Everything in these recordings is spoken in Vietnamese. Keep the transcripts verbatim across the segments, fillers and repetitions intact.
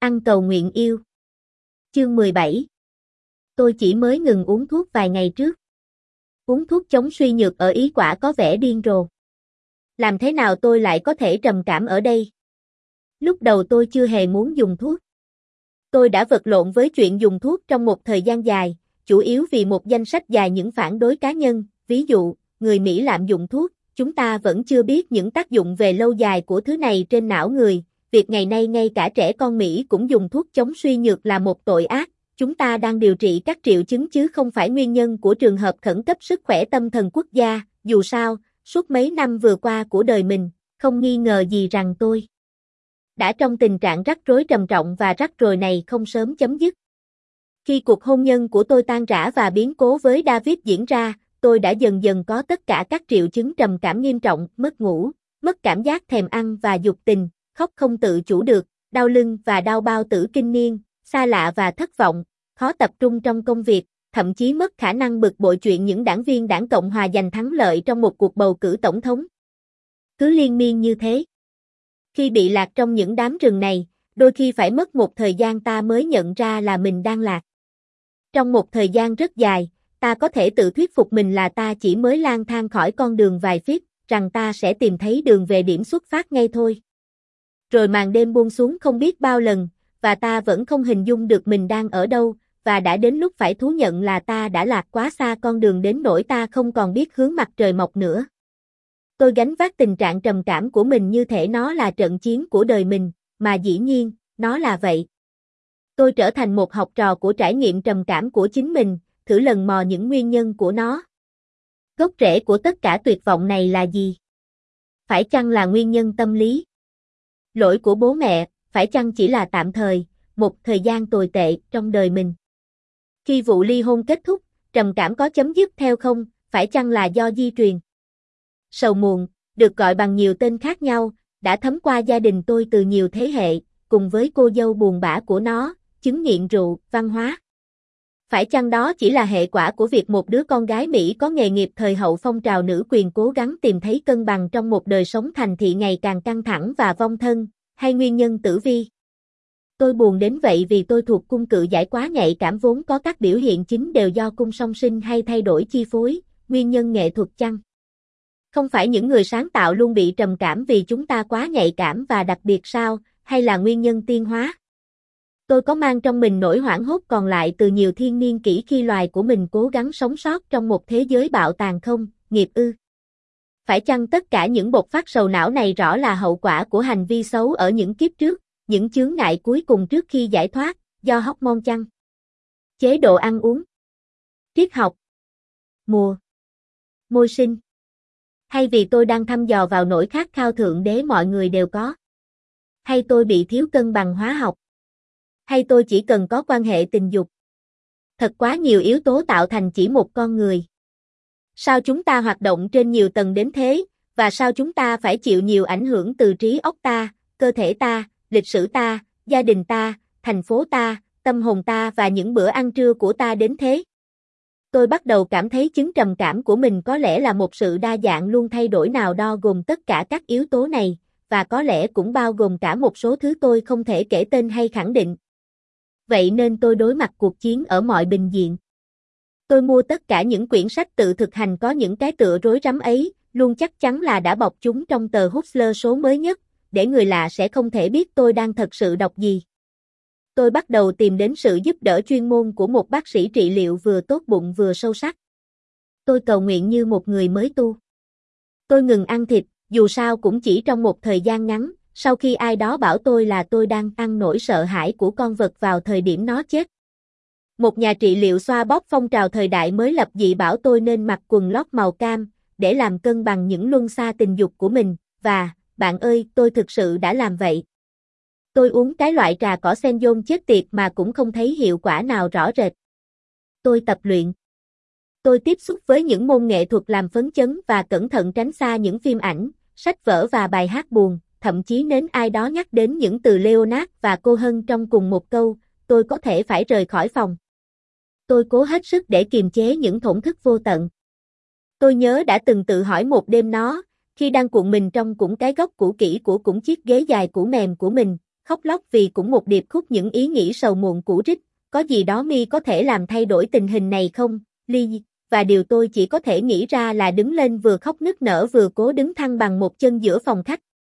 Ăn cầu nguyện yêu. Chương mười bảy. Tôi chỉ mới ngừng uống thuốc vài ngày trước. Uống thuốc chống suy nhược ở Ý quả có vẻ điên rồ. Làm thế nào tôi lại có thể trầm cảm ở đây? Lúc đầu tôi chưa hề muốn dùng thuốc. Tôi đã vật lộn với chuyện dùng thuốc trong một thời gian dài, chủ yếu vì một danh sách dài những phản đối cá nhân, ví dụ, người Mỹ lạm dụng thuốc, chúng ta vẫn chưa biết những tác dụng về lâu dài của thứ này trên não người, việc ngày nay ngay cả trẻ con Mỹ cũng dùng thuốc chống suy nhược là một tội ác, chúng ta đang điều trị các triệu chứng chứ không phải nguyên nhân của trường hợp khẩn cấp sức khỏe tâm thần quốc gia, dù sao, suốt mấy năm vừa qua của đời mình, không nghi ngờ gì rằng tôi đã trong tình trạng rắc rối trầm trọng và rắc rối này không sớm chấm dứt. Khi cuộc hôn nhân của tôi tan rã và biến cố với David diễn ra, tôi đã dần dần có tất cả các triệu chứng trầm cảm nghiêm trọng, mất ngủ, mất cảm giác thèm ăn và dục tình, khóc không tự chủ được, đau lưng và đau bao tử kinh niên, xa lạ và thất vọng, khó tập trung trong công việc, thậm chí mất khả năng bực bội chuyện những đảng viên đảng Cộng hòa giành thắng lợi trong một cuộc bầu cử tổng thống. Cứ liên miên như thế. Khi bị lạc trong những đám rừng này, đôi khi phải mất một thời gian ta mới nhận ra là mình đang lạc. Trong một thời gian rất dài, ta có thể tự thuyết phục mình là ta chỉ mới lang thang khỏi con đường vài feet, rằng ta sẽ tìm thấy đường về điểm xuất phát ngay thôi. Rồi màn đêm buông xuống không biết bao lần, và ta vẫn không hình dung được mình đang ở đâu, và đã đến lúc phải thú nhận là ta đã lạc quá xa con đường đến nỗi ta không còn biết hướng mặt trời mọc nữa. Tôi gánh vác tình trạng trầm cảm của mình như thể nó là trận chiến của đời mình, mà dĩ nhiên, nó là vậy. Tôi trở thành một học trò của trải nghiệm trầm cảm của chính mình, thử lần mò những nguyên nhân của nó. Gốc rễ của tất cả tuyệt vọng này là gì? Phải chăng là nguyên nhân tâm lý? Lỗi của bố mẹ, phải chăng chỉ là tạm thời, một thời gian tồi tệ trong đời mình? Khi vụ ly hôn kết thúc, trầm cảm có chấm dứt theo không, phải chăng là do di truyền? Sầu muộn, được gọi bằng nhiều tên khác nhau, đã thấm qua gia đình tôi từ nhiều thế hệ, cùng với cô dâu buồn bã của nó, chứng nghiện rượu, văn hóa. Phải chăng đó chỉ là hệ quả của việc một đứa con gái Mỹ có nghề nghiệp thời hậu phong trào nữ quyền cố gắng tìm thấy cân bằng trong một đời sống thành thị ngày càng căng thẳng và vong thân, hay nguyên nhân tử vi? Tôi buồn đến vậy vì tôi thuộc cung cự giải quá nhạy cảm vốn có các biểu hiện chính đều do cung song sinh hay thay đổi chi phối, nguyên nhân nghệ thuật chăng? Không phải những người sáng tạo luôn bị trầm cảm vì chúng ta quá nhạy cảm và đặc biệt sao, hay là nguyên nhân tiến hóa? Tôi có mang trong mình nỗi hoảng hốt còn lại từ nhiều thiên niên kỷ khi loài của mình cố gắng sống sót trong một thế giới bạo tàn không, nghiệp ư? Phải chăng tất cả những bộc phát sầu não này rõ là hậu quả của hành vi xấu ở những kiếp trước, những chướng ngại cuối cùng trước khi giải thoát, do hormone chăng? Chế độ ăn uống, triết học, mùa, môi sinh? Hay vì tôi đang thăm dò vào nỗi khát khao thượng đế mọi người đều có? Hay tôi bị thiếu cân bằng hóa học? Hay tôi chỉ cần có quan hệ tình dục? Thật quá nhiều yếu tố tạo thành chỉ một con người. Sao chúng ta hoạt động trên nhiều tầng đến thế, và sao chúng ta phải chịu nhiều ảnh hưởng từ trí óc ta, cơ thể ta, lịch sử ta, gia đình ta, thành phố ta, tâm hồn ta và những bữa ăn trưa của ta đến thế? Tôi bắt đầu cảm thấy chứng trầm cảm của mình có lẽ là một sự đa dạng luôn thay đổi nào đo gồm tất cả các yếu tố này, và có lẽ cũng bao gồm cả một số thứ tôi không thể kể tên hay khẳng định. Vậy nên tôi đối mặt cuộc chiến ở mọi bình diện. Tôi mua tất cả những quyển sách tự thực hành có những cái tựa rối rắm ấy, luôn chắc chắn là đã bọc chúng trong tờ Hustler số mới nhất, để người lạ sẽ không thể biết tôi đang thật sự đọc gì. Tôi bắt đầu tìm đến sự giúp đỡ chuyên môn của một bác sĩ trị liệu vừa tốt bụng vừa sâu sắc. Tôi cầu nguyện như một người mới tu. Tôi ngừng ăn thịt, dù sao cũng chỉ trong một thời gian ngắn, sau khi ai đó bảo tôi là tôi đang ăn nỗi sợ hãi của con vật vào thời điểm nó chết. Một nhà trị liệu xoa bóp phong trào thời đại mới lập dị bảo tôi nên mặc quần lót màu cam, để làm cân bằng những luân xa tình dục của mình, và, bạn ơi, tôi thực sự đã làm vậy. Tôi uống cái loại trà cỏ Senjon chết tiệt mà cũng không thấy hiệu quả nào rõ rệt. Tôi tập luyện. Tôi tiếp xúc với những môn nghệ thuật làm phấn chấn và cẩn thận tránh xa những phim ảnh, sách vở và bài hát buồn, thậm chí nếu ai đó nhắc đến những từ Leonard và cô Hân trong cùng một câu, tôi có thể phải rời khỏi phòng. Tôi cố hết sức để kiềm chế những thổn thức vô tận. Tôi nhớ đã từng tự hỏi một đêm nó, khi đang cuộn mình trong cũng cái góc cũ kỹ của cũng chiếc ghế dài cũ mềm của mình, khóc lóc vì cũng một điệp khúc những ý nghĩ sầu muộn cũ rích, có gì đó mi có thể làm thay đổi tình hình này không, Ly, và điều tôi chỉ có thể nghĩ ra là đứng lên vừa khóc nức nở vừa cố đứng thăng bằng một chân giữa phòng khách.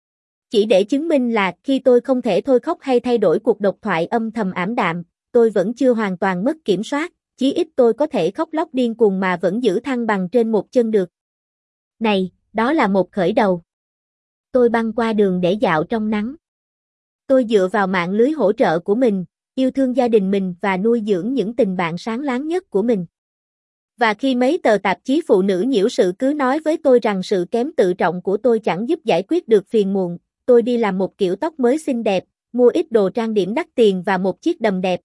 Chỉ để chứng minh là khi tôi không thể thôi khóc hay thay đổi cuộc độc thoại âm thầm ảm đạm, tôi vẫn chưa hoàn toàn mất kiểm soát, chí ít tôi có thể khóc lóc điên cuồng mà vẫn giữ thăng bằng trên một chân được. Này, đó là một khởi đầu. Tôi băng qua đường để dạo trong nắng. Tôi dựa vào mạng lưới hỗ trợ của mình, yêu thương gia đình mình và nuôi dưỡng những tình bạn sáng láng nhất của mình. Và khi mấy tờ tạp chí phụ nữ nhiễu sự cứ nói với tôi rằng sự kém tự trọng của tôi chẳng giúp giải quyết được phiền muộn, tôi đi làm một kiểu tóc mới xinh đẹp, mua ít đồ trang điểm đắt tiền và một chiếc đầm đẹp.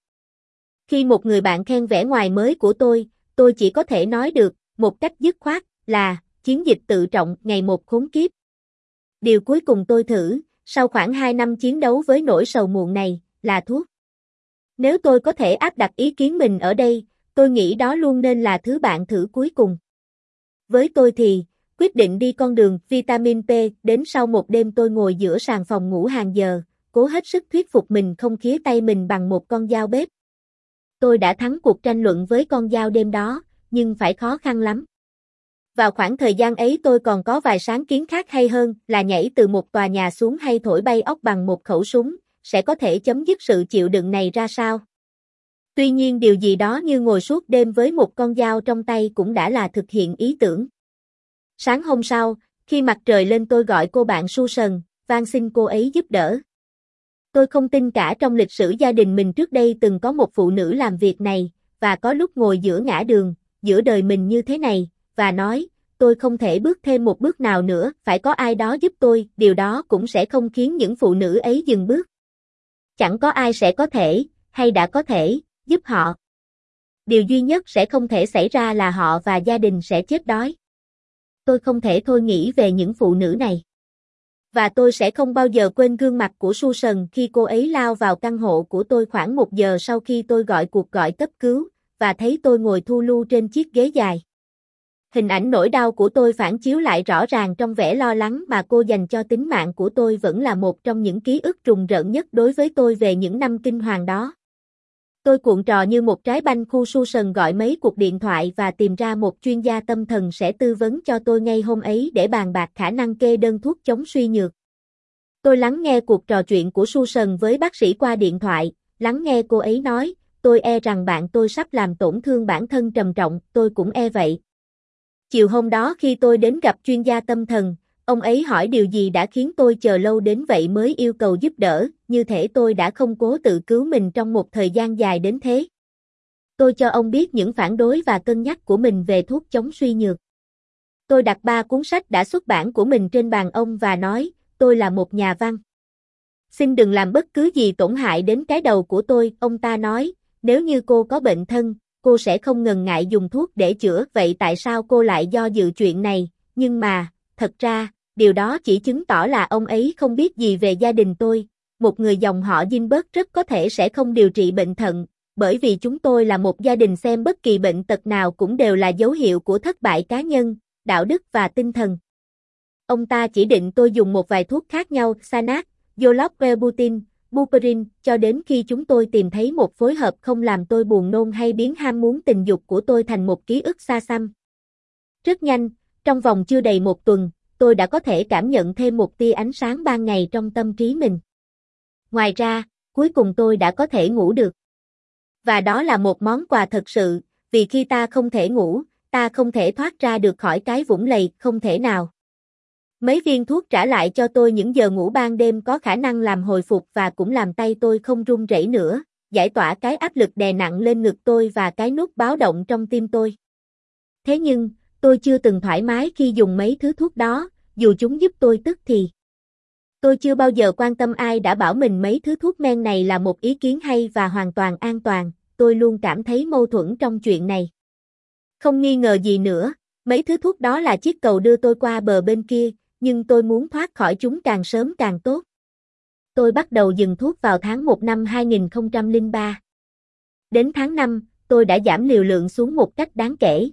Khi một người bạn khen vẻ ngoài mới của tôi, tôi chỉ có thể nói được, một cách dứt khoát, là, chiến dịch tự trọng ngày một khốn kiếp. Điều cuối cùng tôi thử, sau khoảng hai năm chiến đấu với nỗi sầu muộn này, là thuốc. Nếu tôi có thể áp đặt ý kiến mình ở đây, tôi nghĩ đó luôn nên là thứ bạn thử cuối cùng. Với tôi thì, quyết định đi con đường vitamin P, đến sau một đêm tôi ngồi giữa sàn phòng ngủ hàng giờ, cố hết sức thuyết phục mình không khía tay mình bằng một con dao bếp. Tôi đã thắng cuộc tranh luận với con dao đêm đó, nhưng phải khó khăn lắm. Vào khoảng thời gian ấy tôi còn có vài sáng kiến khác hay hơn là nhảy từ một tòa nhà xuống hay thổi bay óc bằng một khẩu súng, sẽ có thể chấm dứt sự chịu đựng này ra sao. Tuy nhiên điều gì đó như ngồi suốt đêm với một con dao trong tay cũng đã là thực hiện ý tưởng. Sáng hôm sau, khi mặt trời lên tôi gọi cô bạn Susan, van xin cô ấy giúp đỡ. Tôi không tin cả trong lịch sử gia đình mình trước đây từng có một phụ nữ làm việc này, và có lúc ngồi giữa ngã đường, giữa đời mình như thế này, và nói, tôi không thể bước thêm một bước nào nữa, phải có ai đó giúp tôi, điều đó cũng sẽ không khiến những phụ nữ ấy dừng bước. Chẳng có ai sẽ có thể, hay đã có thể, giúp họ. Điều duy nhất sẽ không thể xảy ra là họ và gia đình sẽ chết đói. Tôi không thể thôi nghĩ về những phụ nữ này. Và tôi sẽ không bao giờ quên gương mặt của Susan khi cô ấy lao vào căn hộ của tôi khoảng một giờ sau khi tôi gọi cuộc gọi cấp cứu, và thấy tôi ngồi thu lu trên chiếc ghế dài. Hình ảnh nỗi đau của tôi phản chiếu lại rõ ràng trong vẻ lo lắng mà cô dành cho tính mạng của tôi vẫn là một trong những ký ức rùng rợn nhất đối với tôi về những năm kinh hoàng đó. Tôi cuộn trò như một trái banh khu Susan gọi mấy cuộc điện thoại và tìm ra một chuyên gia tâm thần sẽ tư vấn cho tôi ngay hôm ấy để bàn bạc khả năng kê đơn thuốc chống suy nhược. Tôi lắng nghe cuộc trò chuyện của Susan với bác sĩ qua điện thoại, lắng nghe cô ấy nói, tôi e rằng bạn tôi sắp làm tổn thương bản thân trầm trọng, tôi cũng e vậy. Chiều hôm đó khi tôi đến gặp chuyên gia tâm thần, ông ấy hỏi điều gì đã khiến tôi chờ lâu đến vậy mới yêu cầu giúp đỡ, như thể tôi đã không cố tự cứu mình trong một thời gian dài đến thế. Tôi cho ông biết những phản đối và cân nhắc của mình về thuốc chống suy nhược. Tôi đặt ba cuốn sách đã xuất bản của mình trên bàn ông và nói, tôi là một nhà văn. Xin đừng làm bất cứ gì tổn hại đến cái đầu của tôi, ông ta nói, nếu như cô có bệnh thân, cô sẽ không ngần ngại dùng thuốc để chữa, vậy tại sao cô lại do dự chuyện này, nhưng mà, thật ra, điều đó chỉ chứng tỏ là ông ấy không biết gì về gia đình tôi, một người dòng họ Gilbert rất có thể sẽ không điều trị bệnh thận, bởi vì chúng tôi là một gia đình xem bất kỳ bệnh tật nào cũng đều là dấu hiệu của thất bại cá nhân, đạo đức và tinh thần. Ông ta chỉ định tôi dùng một vài thuốc khác nhau, Xanax, Zoloft, Wellbutrin, Buperin, cho đến khi chúng tôi tìm thấy một phối hợp không làm tôi buồn nôn hay biến ham muốn tình dục của tôi thành một ký ức xa xăm. Rất nhanh, trong vòng chưa đầy một tuần, tôi đã có thể cảm nhận thêm một tia ánh sáng ban ngày trong tâm trí mình. Ngoài ra, cuối cùng tôi đã có thể ngủ được. Và đó là một món quà thật sự, vì khi ta không thể ngủ, ta không thể thoát ra được khỏi cái vũng lầy, không thể nào. Mấy viên thuốc trả lại cho tôi những giờ ngủ ban đêm có khả năng làm hồi phục và cũng làm tay tôi không run rẩy nữa, giải tỏa cái áp lực đè nặng lên ngực tôi và cái nút báo động trong tim tôi. Thế nhưng, tôi chưa từng thoải mái khi dùng mấy thứ thuốc đó, dù chúng giúp tôi tức thì. Tôi chưa bao giờ quan tâm ai đã bảo mình mấy thứ thuốc men này là một ý kiến hay và hoàn toàn an toàn, tôi luôn cảm thấy mâu thuẫn trong chuyện này. Không nghi ngờ gì nữa, mấy thứ thuốc đó là chiếc cầu đưa tôi qua bờ bên kia, nhưng tôi muốn thoát khỏi chúng càng sớm càng tốt. Tôi bắt đầu dừng thuốc vào tháng một năm hai nghìn không trăm lẻ ba. Đến tháng năm, tôi đã giảm liều lượng xuống một cách đáng kể.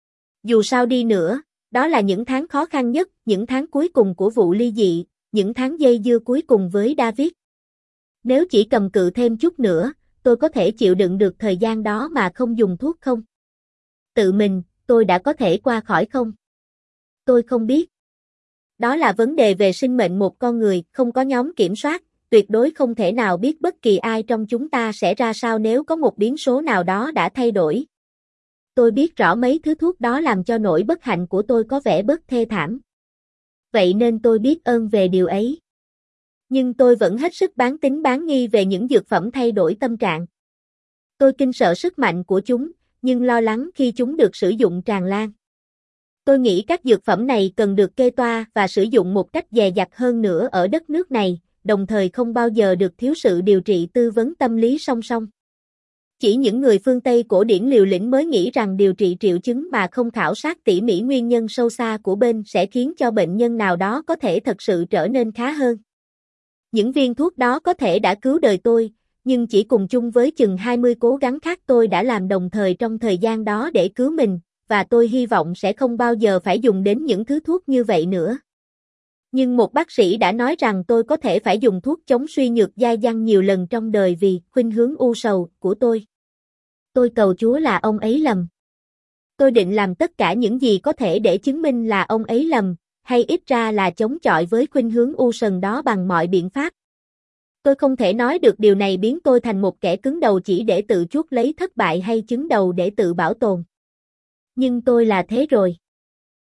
Dù sao đi nữa, đó là những tháng khó khăn nhất, những tháng cuối cùng của vụ ly dị, những tháng dây dưa cuối cùng với David. Nếu chỉ cầm cự thêm chút nữa, tôi có thể chịu đựng được thời gian đó mà không dùng thuốc không? Tự mình, tôi đã có thể qua khỏi không? Tôi không biết. Đó là vấn đề về sinh mệnh một con người, không có nhóm kiểm soát, tuyệt đối không thể nào biết bất kỳ ai trong chúng ta sẽ ra sao nếu có một biến số nào đó đã thay đổi. Tôi biết rõ mấy thứ thuốc đó làm cho nỗi bất hạnh của tôi có vẻ bớt thê thảm. Vậy nên tôi biết ơn về điều ấy. Nhưng tôi vẫn hết sức bán tín bán nghi về những dược phẩm thay đổi tâm trạng. Tôi kinh sợ sức mạnh của chúng, nhưng lo lắng khi chúng được sử dụng tràn lan. Tôi nghĩ các dược phẩm này cần được kê toa và sử dụng một cách dè dặt hơn nữa ở đất nước này, đồng thời không bao giờ được thiếu sự điều trị tư vấn tâm lý song song. Chỉ những người phương Tây cổ điển liều lĩnh mới nghĩ rằng điều trị triệu chứng mà không khảo sát tỉ mỉ nguyên nhân sâu xa của bên sẽ khiến cho bệnh nhân nào đó có thể thật sự trở nên khá hơn. Những viên thuốc đó có thể đã cứu đời tôi, nhưng chỉ cùng chung với chừng hai mươi cố gắng khác tôi đã làm đồng thời trong thời gian đó để cứu mình, và tôi hy vọng sẽ không bao giờ phải dùng đến những thứ thuốc như vậy nữa. Nhưng một bác sĩ đã nói rằng tôi có thể phải dùng thuốc chống suy nhược dai dẳng nhiều lần trong đời vì khuynh hướng u sầu của tôi. Tôi cầu Chúa là ông ấy lầm. Tôi định làm tất cả những gì có thể để chứng minh là ông ấy lầm, hay ít ra là chống chọi với khuynh hướng u sần đó bằng mọi biện pháp. Tôi không thể nói được điều này biến tôi thành một kẻ cứng đầu chỉ để tự chuốc lấy thất bại hay chứng đầu để tự bảo tồn. Nhưng tôi là thế rồi.